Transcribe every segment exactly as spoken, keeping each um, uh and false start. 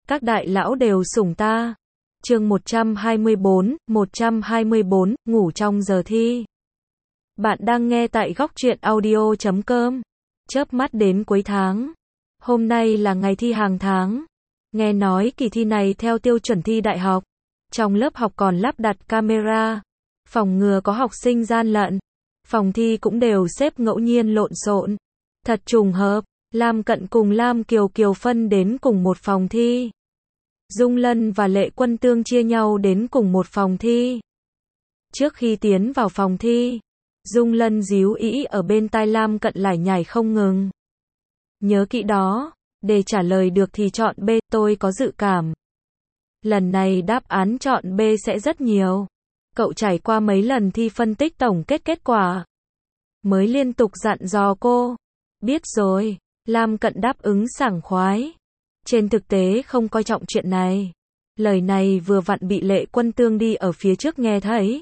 các đại lão đều sủng ta. Chương một trăm hai mươi bốn, một trăm hai mươi bốn, ngủ trong giờ thi. Bạn đang nghe tại góc truyện audio chấm com. Chớp mắt đến cuối tháng. Hôm nay là ngày thi hàng tháng. Nghe nói kỳ thi này theo tiêu chuẩn thi đại học. Trong lớp học còn lắp đặt camera, phòng ngừa có học sinh gian lận. Phòng thi cũng đều xếp ngẫu nhiên lộn xộn. Thật trùng hợp, Lam Cận cùng Lam Kiều Kiều phân đến cùng một phòng thi. Dung Lân và Lệ Quân Tương chia nhau đến cùng một phòng thi. Trước khi tiến vào phòng thi, Dung Lân díu ĩ ở bên tai Lam Cận lải nhải không ngừng. Nhớ kỹ đó, để trả lời được thì chọn B, tôi có dự cảm. Lần này đáp án chọn B sẽ rất nhiều. Cậu trải qua mấy lần thi phân tích tổng kết kết quả. Mới liên tục dặn dò cô. Biết rồi, Lam Cận đáp ứng sảng khoái. Trên thực tế không coi trọng chuyện này. Lời này vừa vặn bị Lệ Quân Tương đi ở phía trước nghe thấy.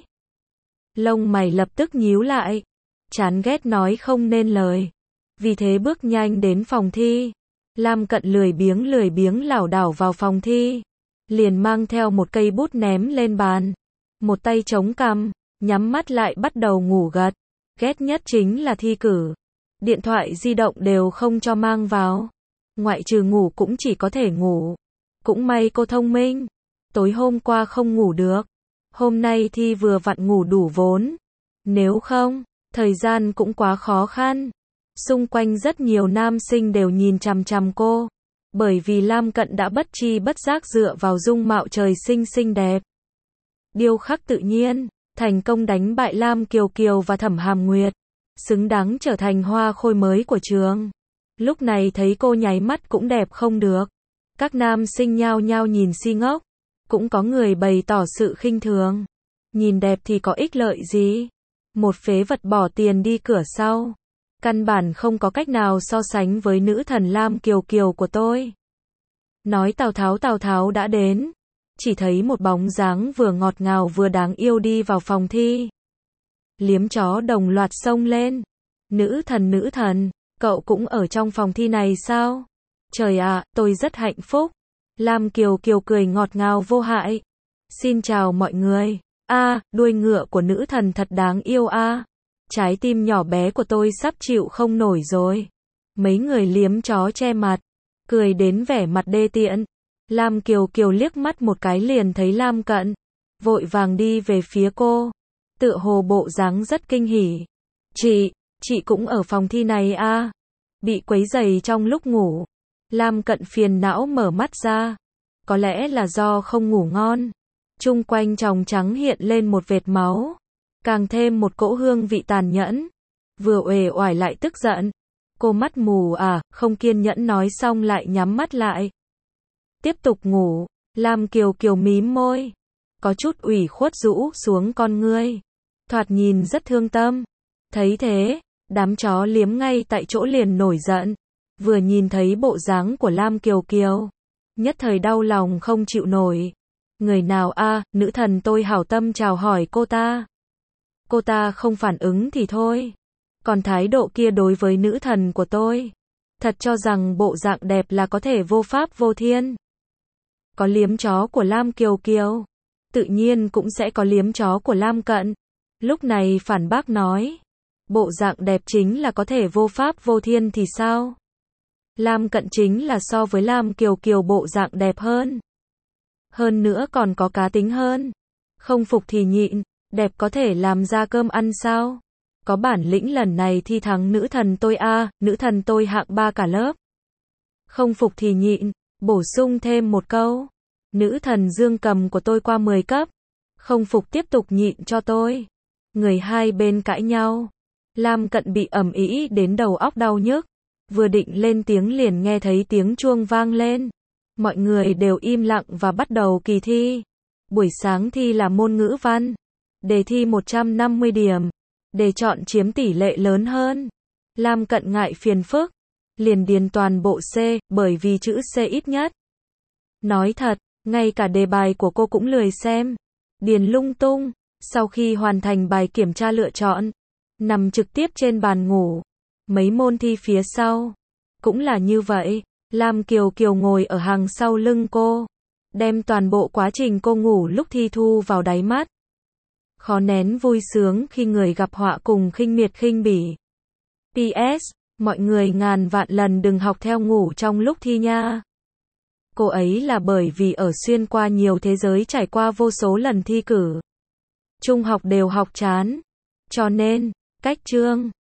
Lông mày lập tức nhíu lại. Chán ghét nói không nên lời. Vì thế bước nhanh đến phòng thi. Lam Cận lười biếng lười biếng lảo đảo vào phòng thi. Liền mang theo một cây bút ném lên bàn. Một tay chống cằm, nhắm mắt lại bắt đầu ngủ gật. Ghét nhất chính là thi cử. Điện thoại di động đều không cho mang vào. Ngoại trừ ngủ cũng chỉ có thể ngủ. Cũng may cô thông minh. Tối hôm qua không ngủ được. Hôm nay thi vừa vặn ngủ đủ vốn. Nếu không, thời gian cũng quá khó khăn. Xung quanh rất nhiều nam sinh đều nhìn chằm chằm cô. Bởi vì Lam Cận đã bất tri bất giác dựa vào dung mạo trời sinh xinh đẹp. Điêu khắc tự nhiên, thành công đánh bại Lam Kiều Kiều và Thẩm Hàm Nguyệt. Xứng đáng trở thành hoa khôi mới của trường. Lúc này thấy cô nháy mắt cũng đẹp không được. Các nam sinh nhao nhao nhìn si ngốc. Cũng có người bày tỏ sự khinh thường. Nhìn đẹp thì có ích lợi gì? Một phế vật bỏ tiền đi cửa sau. Căn bản không có cách nào so sánh với nữ thần Lam Kiều Kiều của tôi. Nói Tào Tháo Tào Tháo đã đến. Chỉ thấy một bóng dáng vừa ngọt ngào vừa đáng yêu đi vào phòng thi. Liếm chó đồng loạt xông lên. Nữ thần nữ thần, cậu cũng ở trong phòng thi này sao? Trời ạ, tôi rất hạnh phúc. Lam Kiều Kiều cười ngọt ngào vô hại. Xin chào mọi người. A, đuôi ngựa của nữ thần thật đáng yêu a. À. Trái tim nhỏ bé của tôi sắp chịu không nổi rồi. Mấy người liếm chó che mặt, cười đến vẻ mặt đê tiện. Lam Kiều Kiều liếc mắt một cái liền thấy Lam Cận, vội vàng đi về phía cô, tựa hồ bộ dáng rất kinh hỉ. Chị, chị cũng ở phòng thi này à? Bị quấy rầy trong lúc ngủ. Lam Cận phiền não mở mắt ra. Có lẽ là do không ngủ ngon. Chung quanh tròng trắng hiện lên một vệt máu. Càng thêm một cỗ hương vị tàn nhẫn. Vừa uể oải lại tức giận. Cô mắt mù à, không kiên nhẫn nói xong lại nhắm mắt lại. Tiếp tục ngủ. Lam Kiều Kiều mím môi. Có chút ủy khuất rũ xuống con ngươi. Thoạt nhìn rất thương tâm. Thấy thế, đám chó liếm ngay tại chỗ liền nổi giận. Vừa nhìn thấy bộ dáng của Lam Kiều Kiều. Nhất thời đau lòng không chịu nổi. Người nào a, à, nữ thần tôi hảo tâm chào hỏi cô ta. Cô ta không phản ứng thì thôi. Còn thái độ kia đối với nữ thần của tôi. Thật cho rằng bộ dạng đẹp là có thể vô pháp vô thiên. Có liếm chó của Lam Kiều Kiều. Tự nhiên cũng sẽ có liếm chó của Lam Cận. Lúc này phản bác nói. Bộ dạng đẹp chính là có thể vô pháp vô thiên thì sao? Lam Cận chính là so với Lam Kiều Kiều bộ dạng đẹp hơn. Hơn nữa còn có cá tính hơn. Không phục thì nhịn. Đẹp có thể làm ra cơm ăn sao? Có bản lĩnh lần này thi thắng nữ thần tôi a, à, nữ thần tôi hạng ba cả lớp. Không phục thì nhịn, bổ sung thêm một câu. Nữ thần dương cầm của tôi qua mười cấp. Không phục tiếp tục nhịn cho tôi. Người hai bên cãi nhau. Lam Cận bị ầm ĩ đến đầu óc đau nhức. Vừa định lên tiếng liền nghe thấy tiếng chuông vang lên. Mọi người đều im lặng và bắt đầu kỳ thi. Buổi sáng thi là môn ngữ văn. Đề thi một trăm năm mươi điểm. Đề chọn chiếm tỷ lệ lớn hơn. Lam Cận ngại phiền phức. Liền điền toàn bộ C, bởi vì chữ C ít nhất. Nói thật, ngay cả đề bài của cô cũng lười xem. Điền lung tung. Sau khi hoàn thành bài kiểm tra lựa chọn, nằm trực tiếp trên bàn ngủ. Mấy môn thi phía sau cũng là như vậy. Lam Kiều Kiều ngồi ở hàng sau lưng cô, đem toàn bộ quá trình cô ngủ lúc thi thu vào đáy mắt. Khó nén vui sướng khi người gặp họa cùng khinh miệt khinh bỉ. pê ét. Mọi người ngàn vạn lần đừng học theo ngủ trong lúc thi nha. Cô ấy là bởi vì ở xuyên qua nhiều thế giới trải qua vô số lần thi cử. Trung học đều học chán. Cho nên, cách chương